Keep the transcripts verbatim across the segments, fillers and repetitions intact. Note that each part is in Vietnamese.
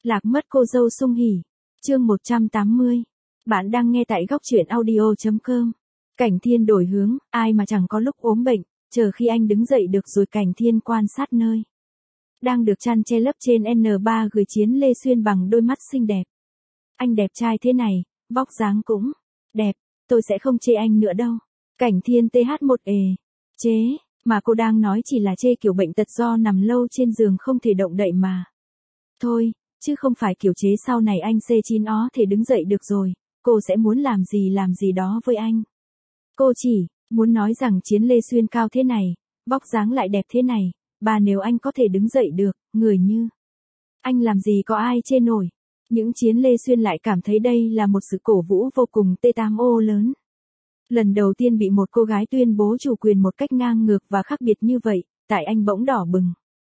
Lạc mất cô dâu sung hỉ. Chương một trăm tám mươi. Bạn đang nghe tại góc truyện audio chấm com. Cảnh Thiên đổi hướng, ai mà chẳng có lúc ốm bệnh, chờ khi anh đứng dậy được rồi Cảnh Thiên quan sát nơi đang được chăn che lấp trên en ba gửi Chiến Lê Xuyên bằng đôi mắt xinh đẹp. Anh đẹp trai thế này, vóc dáng cũng đẹp, tôi sẽ không chê anh nữa đâu. Cảnh Thiên tê hát một ề. Chế, mà cô đang nói chỉ là chê kiểu bệnh tật do nằm lâu trên giường không thể động đậy mà. Thôi, chứ không phải kiểu chế sau này anh xê chín ó thể đứng dậy được rồi, cô sẽ muốn làm gì làm gì đó với anh. Cô chỉ muốn nói rằng Chiến Lê Xuyên cao thế này, vóc dáng lại đẹp thế này, bà nếu anh có thể đứng dậy được, người như anh làm gì có ai chê nổi. Những Chiến Lê Xuyên lại cảm thấy đây là một sự cổ vũ vô cùng tê tam ô lớn. Lần đầu tiên bị một cô gái tuyên bố chủ quyền một cách ngang ngược và khác biệt như vậy, tại anh bỗng đỏ bừng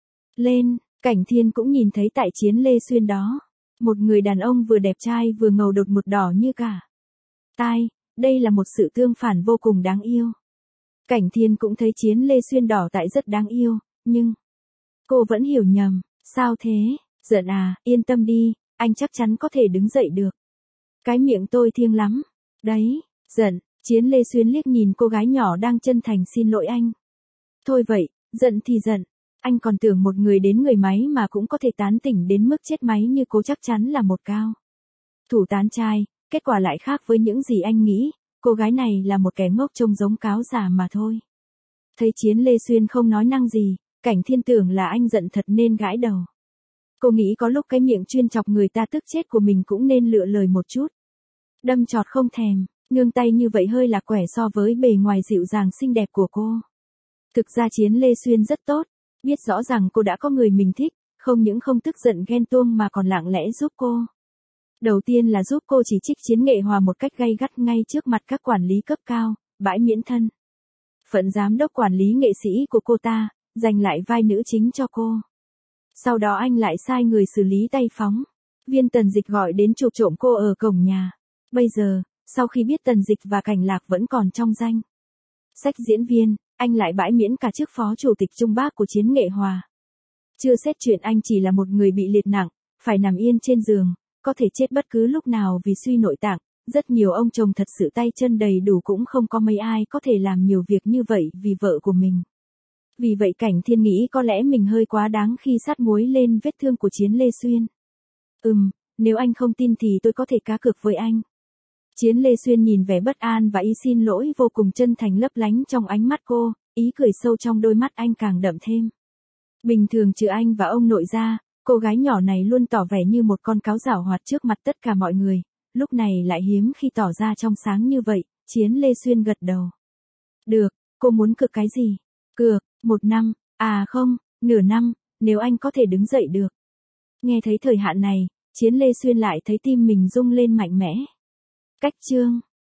lên. Cảnh Thiên cũng nhìn thấy tại Chiến Lê Xuyên đó, một người đàn ông vừa đẹp trai vừa ngầu đột ngột đỏ như cả tai, đây là một sự tương phản vô cùng đáng yêu. Cảnh Thiên cũng thấy Chiến Lê Xuyên đỏ tại rất đáng yêu, nhưng cô vẫn hiểu nhầm. Sao thế, giận à, yên tâm đi, anh chắc chắn có thể đứng dậy được. Cái miệng tôi thiêng lắm. Đấy, giận. Chiến Lê Xuyên liếc nhìn cô gái nhỏ đang chân thành xin lỗi anh. Thôi vậy, giận thì giận. Anh còn tưởng một người đến người máy mà cũng có thể tán tỉnh đến mức chết máy như cô chắc chắn là một cao thủ tán trai, kết quả lại khác với những gì anh nghĩ, cô gái này là một kẻ ngốc trông giống cáo già mà thôi. Thấy Chiến Lê Xuyên không nói năng gì, Cảnh Thiên tưởng là anh giận thật nên gãi đầu. Cô nghĩ có lúc cái miệng chuyên chọc người ta tức chết của mình cũng nên lựa lời một chút. Đâm chọt không thèm, nương tay như vậy hơi lạc quẻ so với bề ngoài dịu dàng xinh đẹp của cô. Thực ra Chiến Lê Xuyên rất tốt, biết rõ rằng cô đã có người mình thích, không những không tức giận ghen tuông mà còn lặng lẽ giúp cô. Đầu tiên là giúp cô chỉ trích Chiến Nghệ Hòa một cách gay gắt ngay trước mặt các quản lý cấp cao, bãi miễn thân phận giám đốc quản lý nghệ sĩ của cô ta, giành lại vai nữ chính cho cô. Sau đó anh lại sai người xử lý tay phóng viên Tần Dịch gọi đến chụp trộm cô ở cổng nhà. Bây giờ, sau khi biết Tần Dịch và Cảnh Lạc vẫn còn trong danh sách diễn viên, anh lại bãi miễn cả chức phó chủ tịch trung bác của Chiến Nghệ Hòa. Chưa xét chuyện anh chỉ là một người bị liệt nặng, phải nằm yên trên giường, có thể chết bất cứ lúc nào vì suy nội tạng. Rất nhiều ông chồng thật sự tay chân đầy đủ cũng không có mấy ai có thể làm nhiều việc như vậy vì vợ của mình. Vì vậy Cảnh Thiên nghĩ có lẽ mình hơi quá đáng khi sát muối lên vết thương của Chiến Lê Xuyên. Ừm, nếu anh không tin thì tôi có thể cá cược với anh. Chiến Lê Xuyên nhìn vẻ bất an và ý xin lỗi vô cùng chân thành lấp lánh trong ánh mắt cô, ý cười sâu trong đôi mắt anh càng đậm thêm. Bình thường trừ anh và ông nội ra, cô gái nhỏ này luôn tỏ vẻ như một con cáo giảo hoạt trước mặt tất cả mọi người, lúc này lại hiếm khi tỏ ra trong sáng như vậy. Chiến Lê Xuyên gật đầu. Được, cô muốn cược cái gì? Cược, một năm, à không, nửa năm, nếu anh có thể đứng dậy được. Nghe thấy thời hạn này, Chiến Lê Xuyên lại thấy tim mình rung lên mạnh mẽ. Cách chương